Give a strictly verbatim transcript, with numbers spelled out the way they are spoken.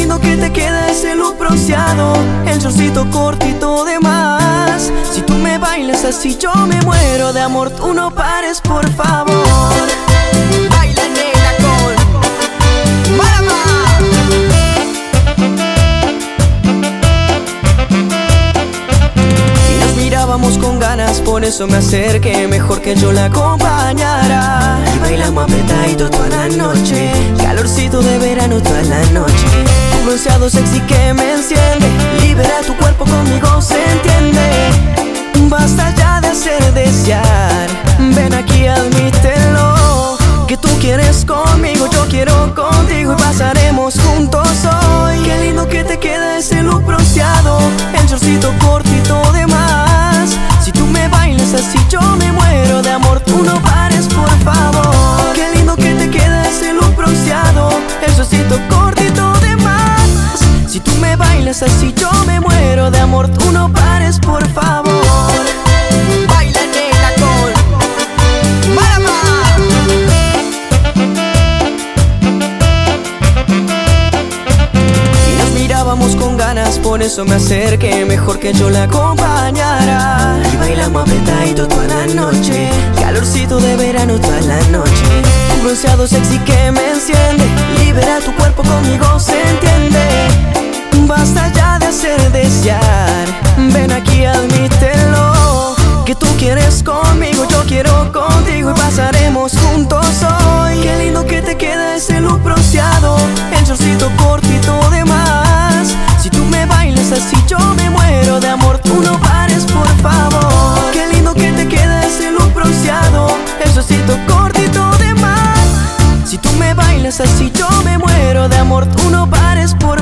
lindo que te queda ese look bronceado, el shortcito cortito de más. Si tú me bailas así yo me muero de amor. Tú no pares, por favor. Baila negra con Marama. Y nos mirábamos con ganas, por eso me acerqué, mejor que yo la acompañara. Y bailamos apretadito toda la noche, calorcito de verano toda la noche. Un bronceado sexy que me enciende, libera tu cuerpo, conmigo se entiende. Basta ya de hacer desear, ven aquí, admítelo, que tú quieres conmigo, yo quiero contigo y pasaremos juntos hoy. Qué lindo que te queda ese look bronceado, el shortcito cortito de más. Si tú me bailas así yo me muero de amor. Tú no pares, por favor. Qué lindo que te queda ese look bronceado, el shortcito cortito de más. Si tú me bailas así yo me muero de amor. Tú no pares, por favor. Baila negra con Marama. Y nos mirábamos con ganas, por eso me acerqué, mejor que yo la acompañara. Y bailamos apretadito toda la noche, calorcito de verano toda la noche. Un bronceado sexy que me enciende, libera tu cuerpo, conmigo se entiende. Basta ya de hacer desear, ven aquí, admítelo, que tú quieres conmigo, yo quiero contigo y pasaremos juntos hoy. Qué lindo que te queda ese look bronceado, el shortcito cortito de más. Si tú me bailas así yo me muero de amor. Tú no pares, por favor. Qué lindo que te queda ese look bronceado, el shortcito cortito de más. Si tú me bailas así yo me muero de amor. Tú no pares, por